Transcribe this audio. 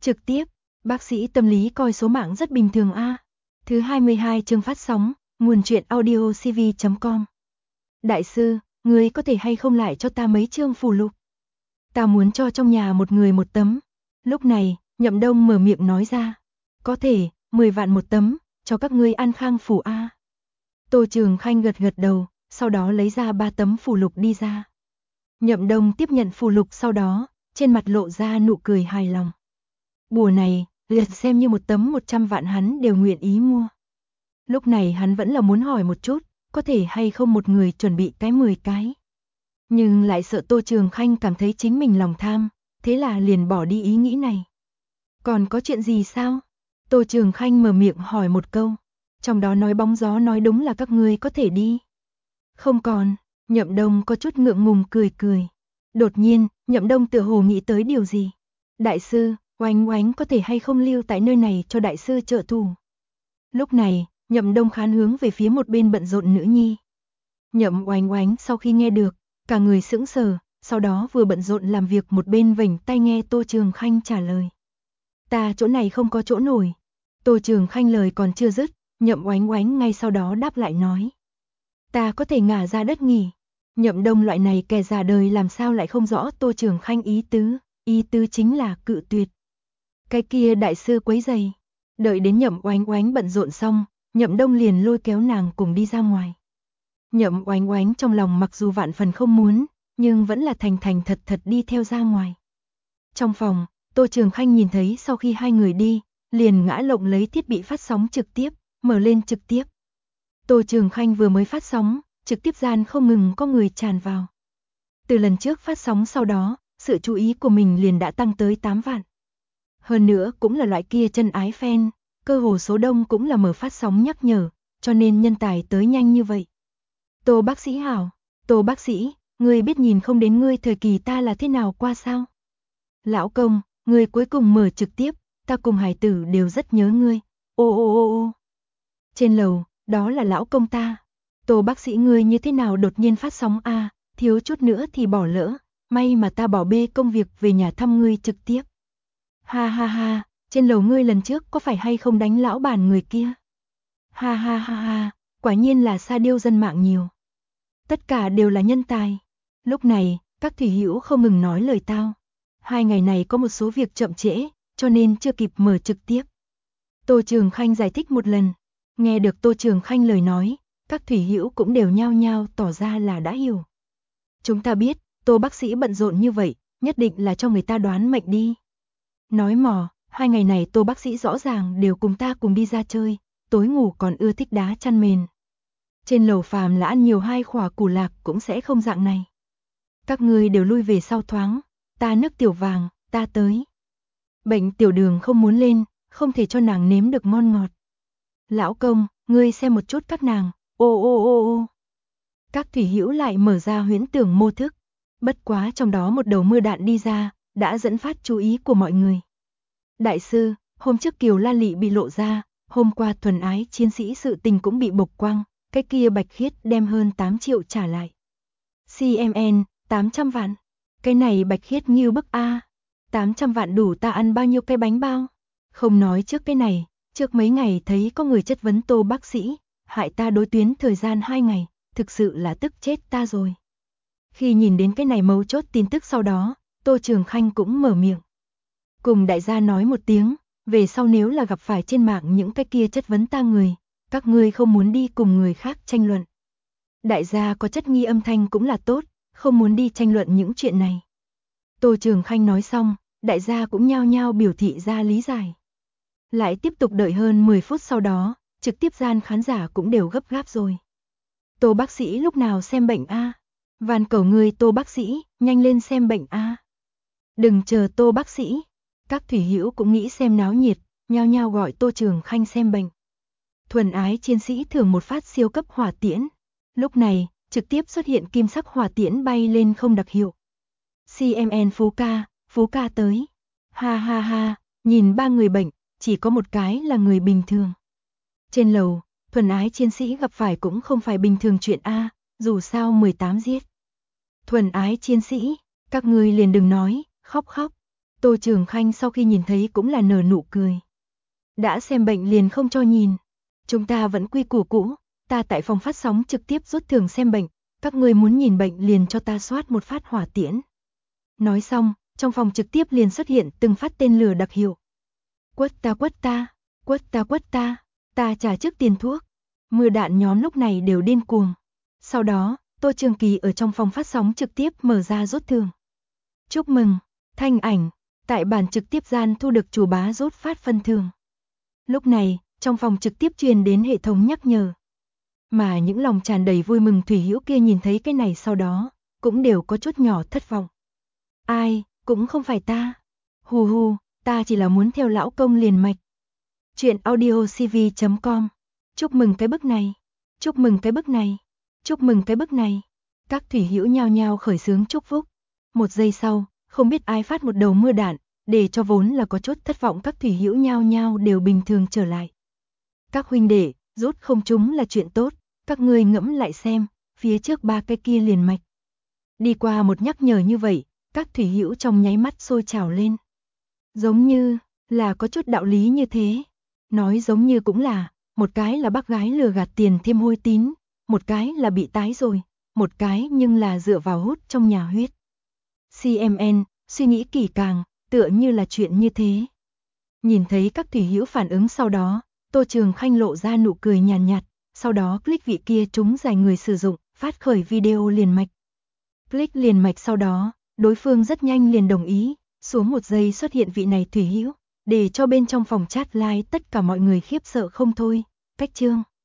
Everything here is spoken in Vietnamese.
Trực tiếp, bác sĩ tâm lý coi số mạng rất bình thường a. Thứ 22 chương phát sóng, nguồn truyện audio cv.com. Đại sư, ngươi có thể hay không lại cho ta mấy chương phù lục? Ta muốn cho trong nhà một người một tấm. Lúc này, Nhậm Đông mở miệng nói ra. Có thể, 10 vạn một tấm, cho các ngươi an khang phù a. Tô Trường Khanh gật gật đầu, sau đó lấy ra 3 tấm phù lục đi ra. Nhậm Đông tiếp nhận phù lục sau đó, trên mặt lộ ra nụ cười hài lòng. Bùa này, liệt xem như một tấm 100 vạn hắn đều nguyện ý mua. Lúc này hắn vẫn là muốn hỏi một chút, có thể hay không một người chuẩn bị cái 10 cái. Nhưng lại sợ Tô Trường Khanh cảm thấy chính mình lòng tham, thế là liền bỏ đi ý nghĩ này. Còn có chuyện gì sao? Tô Trường Khanh mở miệng hỏi một câu. Trong đó nói bóng gió nói đúng là các ngươi có thể đi. Không còn, Nhậm Đông có chút ngượng ngùng cười cười. Đột nhiên, Nhậm Đông tựa hồ nghĩ tới điều gì. Đại sư, Oánh Oánh có thể hay không lưu tại nơi này cho đại sư trợ thủ. Lúc này, Nhậm Đông khán hướng về phía một bên bận rộn nữ nhi. Nhậm Oánh Oánh sau khi nghe được, cả người sững sờ, sau đó vừa bận rộn làm việc một bên vểnh tai nghe Tô Trường Khanh trả lời. Ta chỗ này không có chỗ nổi. Tô Trường Khanh lời còn chưa dứt, Nhậm Oánh Oánh ngay sau đó đáp lại nói. Ta có thể ngả ra đất nghỉ. Nhậm Đông loại này kẻ già đời làm sao lại không rõ Tô Trường Khanh ý tứ chính là cự tuyệt. Cái kia đại sư quấy giày. Đợi đến Nhậm Oánh Oánh bận rộn xong, Nhậm Đông liền lôi kéo nàng cùng đi ra ngoài. Nhậm Oánh Oánh trong lòng mặc dù vạn phần không muốn, nhưng vẫn là thành thành thật thật đi theo ra ngoài. Trong phòng, Tô Trường Khanh nhìn thấy sau khi hai người đi, liền ngã lộng lấy thiết bị phát sóng trực tiếp, mở lên trực tiếp. Tô Trường Khanh vừa mới phát sóng, trực tiếp gian không ngừng có người tràn vào. Từ lần trước phát sóng sau đó, sự chú ý của mình liền đã tăng tới 8 vạn. Hơn nữa cũng là loại kia chân ái fan, cơ hồ số đông cũng là mở phát sóng nhắc nhở, cho nên nhân tài tới nhanh như vậy. Tô bác sĩ hảo, Tô bác sĩ, ngươi biết nhìn không đến ngươi thời kỳ ta là thế nào qua sao? Lão công, ngươi cuối cùng mở trực tiếp, ta cùng hải tử đều rất nhớ ngươi. Ô ô ô ô. Trên lầu, đó là lão công ta. Tô bác sĩ ngươi như thế nào đột nhiên phát sóng a, thiếu chút nữa thì bỏ lỡ, may mà ta bỏ bê công việc về nhà thăm ngươi trực tiếp. Ha ha ha, trên lầu ngươi lần trước có phải hay không đánh lão bản người kia? Ha ha ha ha, quả nhiên là sa điêu dân mạng nhiều. Tất cả đều là nhân tài. Lúc này, các thủy hữu không ngừng nói lời tao. 2 ngày này có một số việc chậm trễ, cho nên chưa kịp mở trực tiếp. Tô Trường Khanh giải thích một lần. Nghe được Tô Trường Khanh lời nói, các thủy hữu cũng đều nhao nhao tỏ ra là đã hiểu. Chúng ta biết, Tô bác sĩ bận rộn như vậy, nhất định là cho người ta đoán mệnh đi. Nói mò, 2 ngày này Tô bác sĩ rõ ràng đều cùng ta cùng đi ra chơi, tối ngủ còn ưa thích đá chăn mền. Trên lầu phàm là ăn nhiều 2 khỏa củ lạc cũng sẽ không dạng này. Các ngươi đều lui về sau thoáng, ta nước tiểu vàng, ta tới. Bệnh tiểu đường không muốn lên, không thể cho nàng nếm được ngon ngọt. Lão công, ngươi xem một chút các nàng, ô ô ô ô. Các thủy hữu lại mở ra huyễn tưởng mô thức, bất quá trong đó một đầu mưa đạn đi ra, đã dẫn phát chú ý của mọi người. Đại sư, hôm trước Kiều La Lị bị lộ ra, hôm qua thuần ái chiến sĩ sự tình cũng bị bộc quang, cái kia Bạch Khiết đem hơn 8 triệu trả lại. CMN, 800 vạn. Cái này Bạch Khiết nghiêu bức a. 800 vạn đủ ta ăn bao nhiêu cái bánh bao? Không nói trước cái này, trước mấy ngày thấy có người chất vấn Tô bác sĩ, hại ta đối tuyến thời gian 2 ngày, thực sự là tức chết ta rồi. Khi nhìn đến cái này mấu chốt tin tức sau đó, Tô Trường Khanh cũng mở miệng. Cùng đại gia nói một tiếng, về sau nếu là gặp phải trên mạng những cái kia chất vấn ta người, các ngươi không muốn đi cùng người khác tranh luận. Đại gia có chất nghi âm thanh cũng là tốt, không muốn đi tranh luận những chuyện này. Tô Trường Khanh nói xong, đại gia cũng nhao nhao biểu thị ra lý giải. Lại tiếp tục đợi hơn 10 phút sau đó, trực tiếp gian khán giả cũng đều gấp gáp rồi. Tô bác sĩ lúc nào xem bệnh a? Van cầu người Tô bác sĩ, nhanh lên xem bệnh a. Đừng chờ Tô bác sĩ. Các thủy hữu cũng nghĩ xem náo nhiệt, nhao nhao gọi Tô Trường Khanh xem bệnh. Thuần ái chiến sĩ thưởng một phát siêu cấp hỏa tiễn. Lúc này, trực tiếp xuất hiện kim sắc hỏa tiễn bay lên không đặc hiệu. CMN Phú ca tới. Ha ha ha, nhìn 3 người bệnh, chỉ có một cái là người bình thường. Trên lầu, thuần ái chiến sĩ gặp phải cũng không phải bình thường chuyện a, dù sao 18 giết. Thuần ái chiến sĩ, các ngươi liền đừng nói, khóc khóc. Tô Trường Khanh sau khi nhìn thấy cũng là nở nụ cười. Đã xem bệnh liền không cho nhìn. Chúng ta vẫn quy củ cũ, ta tại phòng phát sóng trực tiếp rút thưởng xem bệnh, các người muốn nhìn bệnh liền cho ta soát một phát hỏa tiễn. Nói xong, trong phòng trực tiếp liền xuất hiện từng phát tên lửa đặc hiệu. Quất ta quất ta, quất ta quất ta trả trước tiền thuốc. Mưa đạn nhóm lúc này đều điên cuồng. Sau đó, Tô Trường Kỳ ở trong phòng phát sóng trực tiếp mở ra rút thưởng. Chúc mừng, thanh ảnh, tại bản trực tiếp gian thu được chủ bá rút phát phân thưởng. Lúc này, trong phòng trực tiếp truyền đến hệ thống nhắc nhở. Mà những lòng tràn đầy vui mừng thủy hữu kia nhìn thấy cái này sau đó, cũng đều có chút nhỏ thất vọng. Ai, cũng không phải ta. Hù hù, ta chỉ là muốn theo lão công liền mạch. Chuyện audiocv.com. Chúc mừng cái bức này. Chúc mừng cái bức này. Chúc mừng cái bức này. Các thủy hữu nhao nhao khởi xướng chúc phúc. Một giây sau, không biết ai phát một đầu mưa đạn, để cho vốn là có chút thất vọng các thủy hữu nhao nhao đều bình thường trở lại. Các huynh đệ, rút không trúng là chuyện tốt, các ngươi ngẫm lại xem, phía trước ba cái kia liền mạch. Đi qua một nhắc nhở như vậy, các thủy hữu trong nháy mắt sôi trào lên. Giống như là có chút đạo lý như thế. Nói giống như cũng là, một cái là bác gái lừa gạt tiền thêm hôi tín, một cái là bị tái rồi, một cái nhưng là dựa vào hút trong nhà huyết. CMN, suy nghĩ kỳ càng, tựa như là chuyện như thế. Nhìn thấy các thủy hữu phản ứng sau đó, Tô Trường Khanh lộ ra nụ cười nhàn nhạt, sau đó click vị kia trúng giải người sử dụng, phát khởi video liền mạch. Click liền mạch sau đó, đối phương rất nhanh liền đồng ý, xuống một giây xuất hiện vị này thủy hữu, để cho bên trong phòng chat live tất cả mọi người khiếp sợ không thôi. Cách chương